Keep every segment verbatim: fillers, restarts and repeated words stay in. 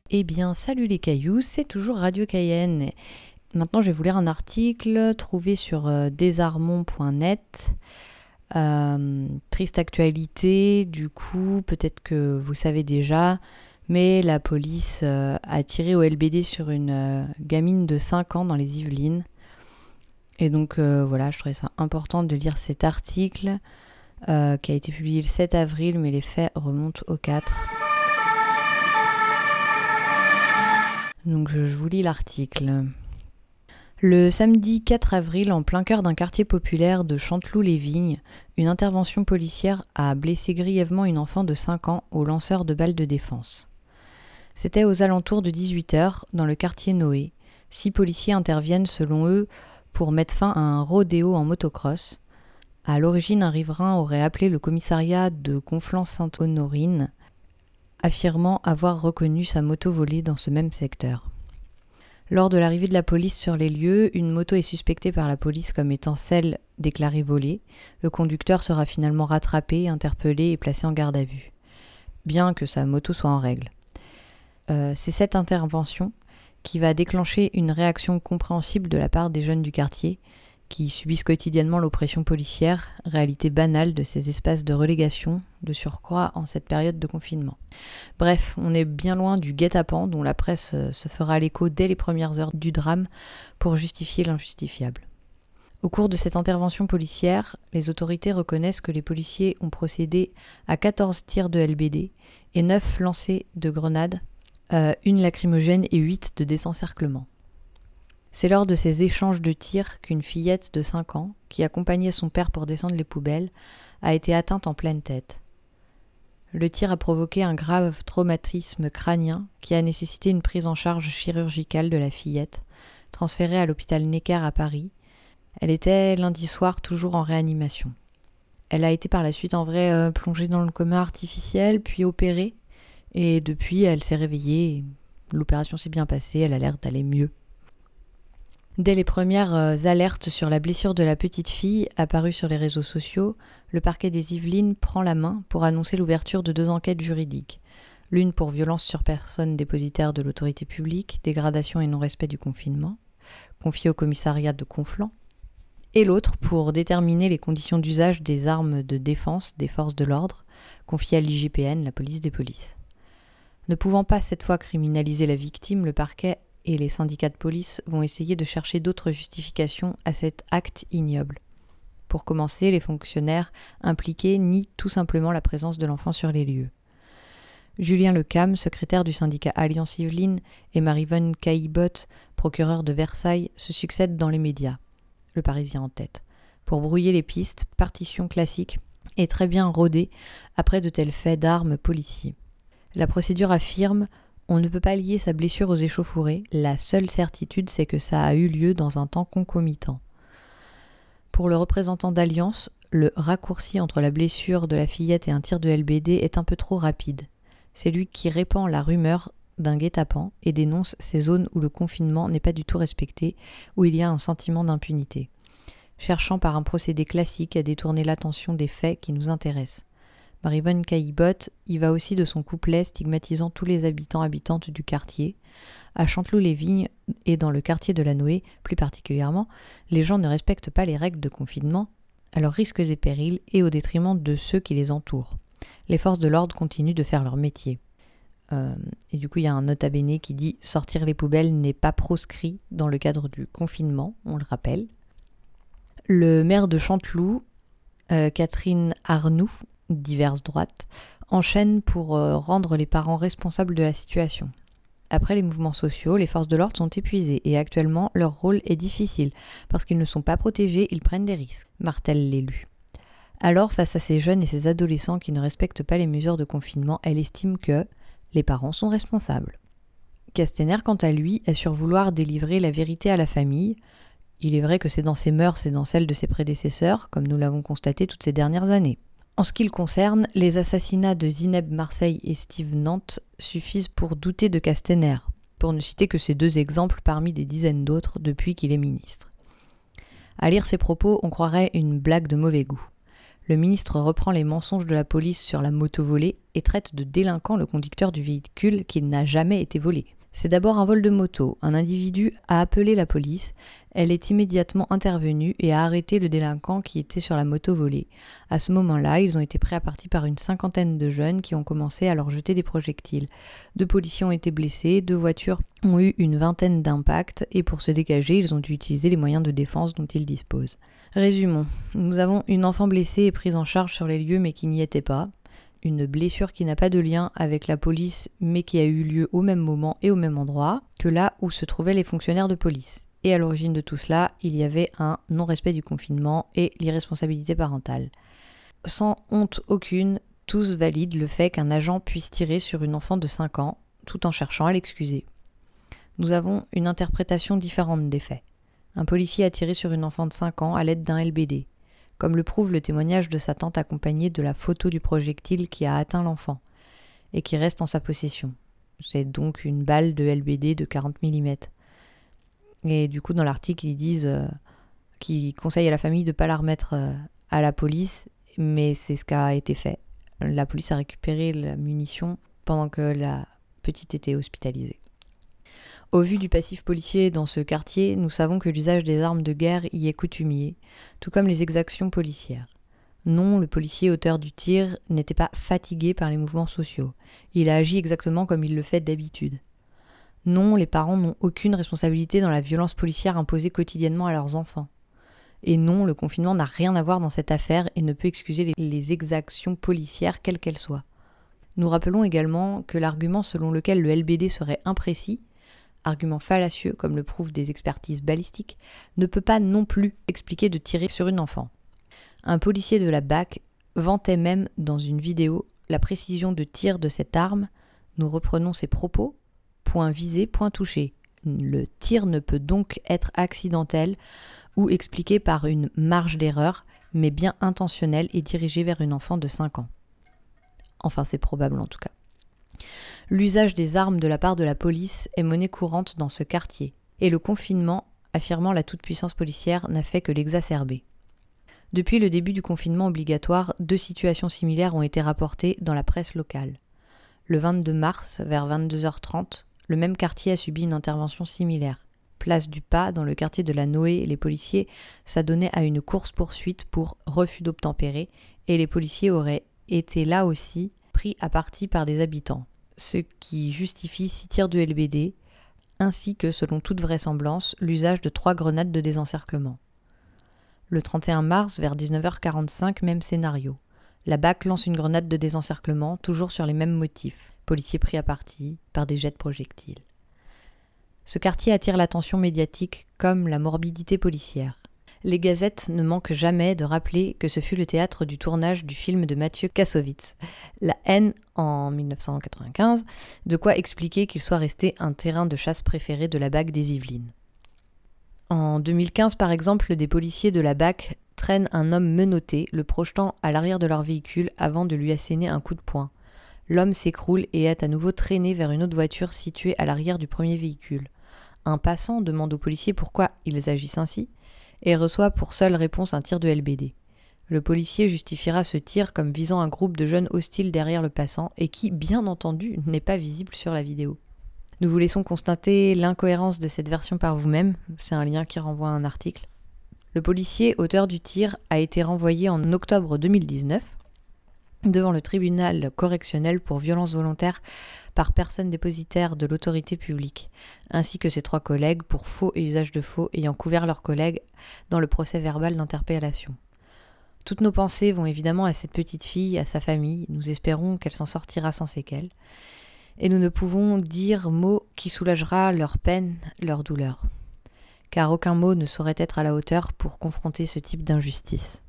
Eh bien, salut les cailloux, c'est toujours Radio Cayenne. Maintenant, je vais vous lire un article trouvé sur euh, désarmons point net. Euh, triste actualité, du coup, peut-être que vous savez déjà, mais la police euh, a tiré au L B D sur une euh, gamine de cinq ans dans les Yvelines. Et donc, euh, voilà, je trouvais ça important de lire cet article euh, qui a été publié le sept avril, mais les faits remontent au quatre. Donc je, je vous lis l'article. Le samedi quatre avril, en plein cœur d'un quartier populaire de Chanteloup-les-Vignes, une intervention policière a blessé grièvement une enfant de cinq ans au lanceur de balles de défense. C'était aux alentours de dix-huit heures, dans le quartier Noé. Six policiers interviennent selon eux pour mettre fin à un rodéo en motocross. À l'origine, un riverain aurait appelé le commissariat de Conflans-Sainte-Honorine, affirmant avoir reconnu sa moto volée dans ce même secteur. Lors de l'arrivée de la police sur les lieux, une moto est suspectée par la police comme étant celle déclarée volée. Le conducteur sera finalement rattrapé, interpellé et placé en garde à vue, bien que sa moto soit en règle. Euh, c'est cette intervention qui va déclencher une réaction compréhensible de la part des jeunes du quartier, qui subissent quotidiennement l'oppression policière, réalité banale de ces espaces de relégation, de surcroît en cette période de confinement. Bref, on est bien loin du guet-apens dont la presse se fera l'écho dès les premières heures du drame pour justifier l'injustifiable. Au cours de cette intervention policière, les autorités reconnaissent que les policiers ont procédé à quatorze tirs de L B D et neuf lancers de grenades, euh, une lacrymogène et huit de désencerclement. C'est lors de ces échanges de tirs qu'une fillette de cinq ans, qui accompagnait son père pour descendre les poubelles, a été atteinte en pleine tête. Le tir a provoqué un grave traumatisme crânien qui a nécessité une prise en charge chirurgicale de la fillette, transférée à l'hôpital Necker à Paris. Elle était lundi soir toujours en réanimation. Elle a été par la suite en vrai euh, plongée dans le coma artificiel, puis opérée, et depuis elle s'est réveillée, l'opération s'est bien passée, elle a l'air d'aller mieux. Dès les premières euh, alertes sur la blessure de la petite fille apparues sur les réseaux sociaux, le parquet des Yvelines prend la main pour annoncer l'ouverture de deux enquêtes juridiques. L'une pour violence sur personne dépositaire de l'autorité publique, dégradation et non-respect du confinement, confiée au commissariat de Conflans, et l'autre pour déterminer les conditions d'usage des armes de défense des forces de l'ordre, confiée à l'I G P N, la police des polices. Ne pouvant pas cette fois criminaliser la victime, le parquet et les syndicats de police vont essayer de chercher d'autres justifications à cet acte ignoble. Pour commencer, les fonctionnaires impliqués nient tout simplement la présence de l'enfant sur les lieux. Julien Lecam, secrétaire du syndicat Alliance Yvelines, et Marie-Vonne Caillebotte, procureur de Versailles, se succèdent dans les médias, le Parisien en tête. Pour brouiller les pistes, partition classique est très bien rodée après de tels faits d'armes policiers. La procédure affirme: on ne peut pas lier sa blessure aux échauffourées, la seule certitude c'est que ça a eu lieu dans un temps concomitant. Pour le représentant d'Alliance, le raccourci entre la blessure de la fillette et un tir de L B D est un peu trop rapide. C'est lui qui répand la rumeur d'un guet-apens et dénonce ces zones où le confinement n'est pas du tout respecté, où il y a un sentiment d'impunité, cherchant par un procédé classique à détourner l'attention des faits qui nous intéressent. Marie-Vonne Caillebotte y va aussi de son couplet stigmatisant tous les habitants habitantes du quartier. À Chanteloup-les-Vignes et dans le quartier de la Noé, plus particulièrement, les gens ne respectent pas les règles de confinement, à leurs risques et périls et au détriment de ceux qui les entourent. Les forces de l'ordre continuent de faire leur métier. Euh, et du coup, il y a un nota bene qui dit « Sortir les poubelles n'est pas proscrit dans le cadre du confinement », on le rappelle. Le maire de Chanteloup, euh, Catherine Arnoux, diverses droites, enchaînent pour euh, rendre les parents responsables de la situation. Après les mouvements sociaux, les forces de l'ordre sont épuisées et actuellement leur rôle est difficile parce qu'ils ne sont pas protégés, ils prennent des risques, martèle l'élu. Alors, face à ces jeunes et ces adolescents qui ne respectent pas les mesures de confinement, elle estime que les parents sont responsables. Castaner, quant à lui, assure vouloir délivrer la vérité à la famille. Il est vrai que c'est dans ses mœurs et dans celles de ses prédécesseurs, comme nous l'avons constaté toutes ces dernières années. En ce qui le concerne, les assassinats de Zineb Marseille et Steve Nantes suffisent pour douter de Castaner, pour ne citer que ces deux exemples parmi des dizaines d'autres depuis qu'il est ministre. À lire ces propos, on croirait une blague de mauvais goût. Le ministre reprend les mensonges de la police sur la moto volée et traite de délinquant le conducteur du véhicule qui n'a jamais été volé. C'est d'abord un vol de moto. Un individu a appelé la police. Elle est immédiatement intervenue et a arrêté le délinquant qui était sur la moto volée. À ce moment-là, ils ont été pris à partie par une cinquantaine de jeunes qui ont commencé à leur jeter des projectiles. Deux policiers ont été blessés, deux voitures ont eu une vingtaine d'impacts et pour se dégager, ils ont dû utiliser les moyens de défense dont ils disposent. Résumons. Nous avons une enfant blessée et prise en charge sur les lieux mais qui n'y était pas. Une blessure qui n'a pas de lien avec la police mais qui a eu lieu au même moment et au même endroit que là où se trouvaient les fonctionnaires de police. Et à l'origine de tout cela, il y avait un non-respect du confinement et l'irresponsabilité parentale. Sans honte aucune, tous valident le fait qu'un agent puisse tirer sur une enfant de cinq ans tout en cherchant à l'excuser. Nous avons une interprétation différente des faits. Un policier a tiré sur une enfant de cinq ans à l'aide d'un L B D. Comme le prouve le témoignage de sa tante accompagné de la photo du projectile qui a atteint l'enfant et qui reste en sa possession. C'est donc une balle de L B D de quarante millimètres. Et du coup, dans l'article, ils disent euh, qu'ils conseillent à la famille de ne pas la remettre euh, à la police, mais c'est ce qui a été fait. La police a récupéré la munition pendant que la petite était hospitalisée. Au vu du passif policier dans ce quartier, nous savons que l'usage des armes de guerre y est coutumier, tout comme les exactions policières. Non, le policier auteur du tir n'était pas fatigué par les mouvements sociaux. Il a agi exactement comme il le fait d'habitude. Non, les parents n'ont aucune responsabilité dans la violence policière imposée quotidiennement à leurs enfants. Et non, le confinement n'a rien à voir dans cette affaire et ne peut excuser les, les exactions policières quelles qu'elles soient. Nous rappelons également que l'argument selon lequel le L B D serait imprécis, argument fallacieux comme le prouvent des expertises balistiques, ne peut pas non plus expliquer de tirer sur une enfant. Un policier de la B A C vantait même dans une vidéo la précision de tir de cette arme. Nous reprenons ses propos. Point visé, point touché. Le tir ne peut donc être accidentel ou expliqué par une marge d'erreur, mais bien intentionnel et dirigé vers une enfant de cinq ans. Enfin, c'est probable en tout cas. L'usage des armes de la part de la police est monnaie courante dans ce quartier, et le confinement, affirmant la toute-puissance policière, n'a fait que l'exacerber. Depuis le début du confinement obligatoire, deux situations similaires ont été rapportées dans la presse locale. Le vingt-deux mars, vers vingt-deux heures trente, le même quartier a subi une intervention similaire. Place du Pas, dans le quartier de la Noé, les policiers s'adonnaient à une course-poursuite pour refus d'obtempérer, et les policiers auraient été là aussi pris à partie par des habitants, ce qui justifie six tirs de L B D, ainsi que, selon toute vraisemblance, l'usage de trois grenades de désencerclement. Le trente et un mars, vers dix-neuf heures quarante-cinq, même scénario. La B A C lance une grenade de désencerclement, toujours sur les mêmes motifs. Policiers pris à partie par des jets de projectiles. Ce quartier attire l'attention médiatique comme la morbidité policière. Les gazettes ne manquent jamais de rappeler que ce fut le théâtre du tournage du film de Mathieu Kassovitz, La haine en dix-neuf cent quatre-vingt-quinze, de quoi expliquer qu'il soit resté un terrain de chasse préféré de la B A C des Yvelines. En deux mille quinze, par exemple, des policiers de la B A C traînent un homme menotté, le projetant à l'arrière de leur véhicule avant de lui asséner un coup de poing. L'homme s'écroule et est à nouveau traîné vers une autre voiture située à l'arrière du premier véhicule. Un passant demande aux policiers pourquoi ils agissent ainsi et reçoit pour seule réponse un tir de L B D. Le policier justifiera ce tir comme visant un groupe de jeunes hostiles derrière le passant et qui, bien entendu, n'est pas visible sur la vidéo. Nous vous laissons constater l'incohérence de cette version par vous-même, c'est un lien qui renvoie à un article. Le policier auteur du tir a été renvoyé en octobre deux mille dix-neuf devant le tribunal correctionnel pour violence volontaire par personne dépositaire de l'autorité publique, ainsi que ses trois collègues pour faux et usage de faux ayant couvert leurs collègues dans le procès verbal d'interpellation. Toutes nos pensées vont évidemment à cette petite fille, à sa famille, nous espérons qu'elle s'en sortira sans séquelles, et nous ne pouvons dire mot qui soulagera leur peine, leur douleur, car aucun mot ne saurait être à la hauteur pour confronter ce type d'injustice.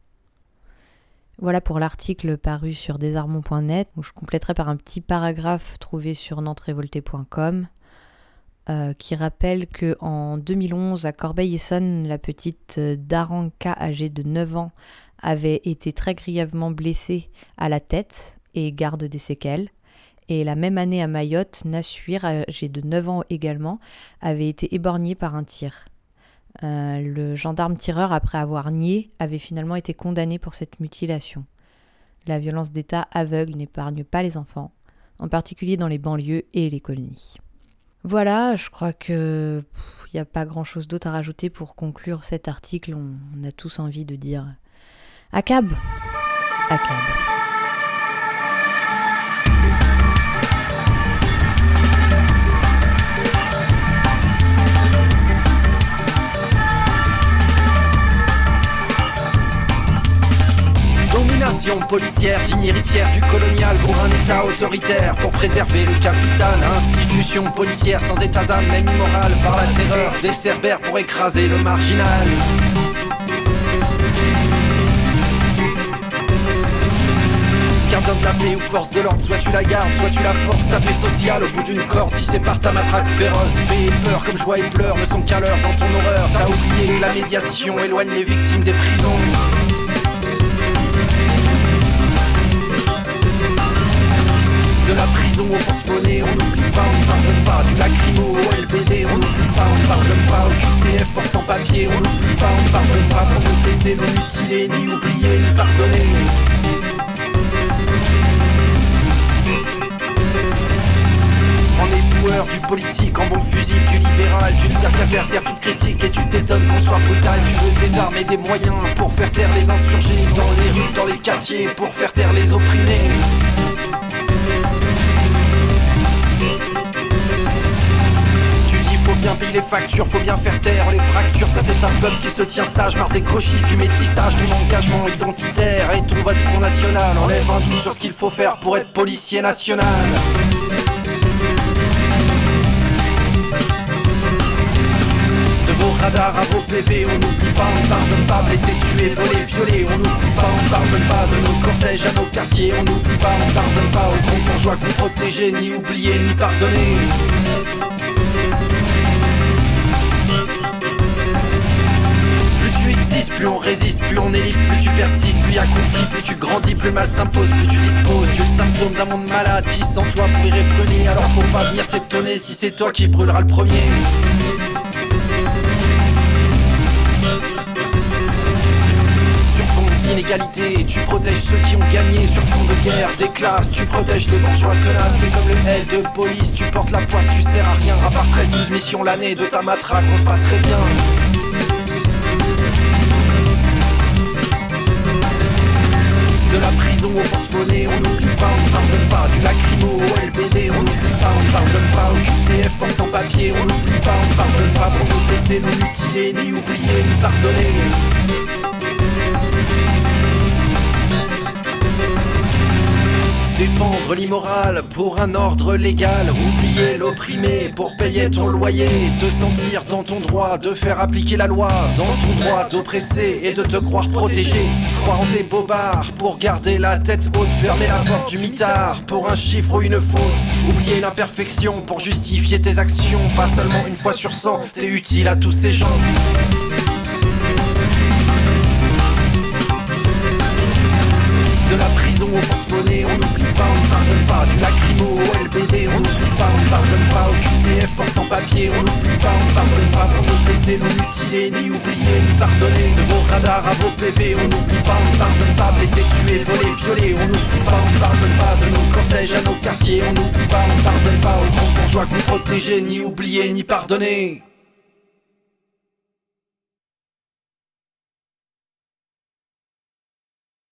Voilà pour l'article paru sur désarmons point net, où je compléterai par un petit paragraphe trouvé sur nantes révoltée point com euh, qui rappelle qu'en deux mille onze, à Corbeil-Essonnes, la petite Daranka, âgée de neuf ans, avait été très grièvement blessée à la tête et garde des séquelles. Et la même année à Mayotte, Nassuir, âgé de neuf ans également, avait été éborgné par un tir. Euh, le gendarme tireur, après avoir nié, avait finalement été condamné pour cette mutilation. La violence d'État aveugle n'épargne pas les enfants, en particulier dans les banlieues et les colonies. Voilà, je crois que il n'y a pas grand-chose d'autre à rajouter pour conclure cet article. On, on a tous envie de dire « A C A B !» A C A B. Domination policière, digne héritière du colonial pour un état autoritaire, pour préserver le capital. Institution policière sans état d'âme, même immorale, par la terreur des cerbères pour écraser le marginal. Gardien de la paix ou force de l'ordre, soit tu la gardes, soit tu la forces. Ta paix sociale au bout d'une corde, si c'est par ta matraque féroce. Paix et peur comme joie et pleurs ne sont qu'un leurre dans ton horreur. T'as oublié que la médiation éloigne les victimes des prisons. De la prison au porte-monnaie, on n'oublie pas, on ne pardonne pas. Du lacrymo au L B D, on n'oublie pas, on ne pardonne pas. Au Q T F pour sans-papier, on n'oublie pas, on ne pardonne pas. Pour nous blesser, nous mutiler, ni oublier, ni pardonner. En éboueur du politique, en bon fusible du libéral. Tu ne sers qu'à faire taire toute critique et tu t'étonnes qu'on soit brutal. Tu veux des armes et des moyens pour faire taire les insurgés. Dans les rues, dans les quartiers, pour faire taire les opprimés. Faut bien payer les factures, faut bien faire taire les fractures. Ça c'est un peuple qui se tient sage, marre des gauchistes, du métissage, ton engagement identitaire et ton vote Front National. Enlève un doute sur ce qu'il faut faire pour être policier national. De vos radars à vos P V, on n'oublie pas, on pardonne pas. Blessés, tués, volés, violés, on n'oublie pas, on pardonne pas. De nos cortèges à nos quartiers, on n'oublie pas, on pardonne pas. Aux grands bourgeois qu'on protégeait, ni oublier, ni pardonner. Plus on résiste, plus on est libre, plus tu persistes, plus y a conflit, plus tu grandis, plus mal s'impose, plus tu disposes. Tu es le symptôme d'un monde malade qui sans toi pourrait prunir. Alors faut pas venir s'étonner si c'est toi qui brûlera le premier. Sur fond d'inégalité, tu protèges ceux qui ont gagné. Sur fond de guerre, des classes, tu protèges les bourgeois tenaces. T'es comme le L de police, tu portes la poisse, tu sers à rien. À part treize douze missions l'année de ta matraque, on se passerait bien. De la prison au porte-monnaie, on n'oublie pas, on ne pardonne pas. Du lacrymo au L B D, on n'oublie pas, on ne pardonne pas. Au Q T F pour sans-papier, on n'oublie pas, on ne pardonne pas. Pour nous blesser, nous mutiler, ni oublier, ni pardonner. Défendre l'immoral pour un ordre légal. Oublier l'opprimé pour payer ton loyer. Te sentir dans ton droit de faire appliquer la loi. Dans ton droit d'oppresser et de te croire protégé. Croire en tes bobards pour garder la tête haute. Fermer la porte du mitard pour un chiffre ou une faute. Oublier l'imperfection pour justifier tes actions. Pas seulement une fois sur cent, t'es utile à tous ces gens. De la prison au porte-monnaie, on n'oublie pas, on ne pardonne pas. Du lacrymo au L B D, on n'oublie pas, on ne pardonne pas. Au Q T F pour sans-papier, on n'oublie pas, on ne pardonne pas. Pour nous blesser, nous mutiler, ni oublier, ni pardonner. De vos radars à vos P V, on n'oublie pas, on ne pardonne pas. Blessés, tués, volés, violés, on n'oublie pas, on ne pardonne pas. De nos cortèges à nos quartiers, on n'oublie pas, on ne pardonne pas. Aux grands bourgeois qu'on protégeait, ni oublier, ni pardonner.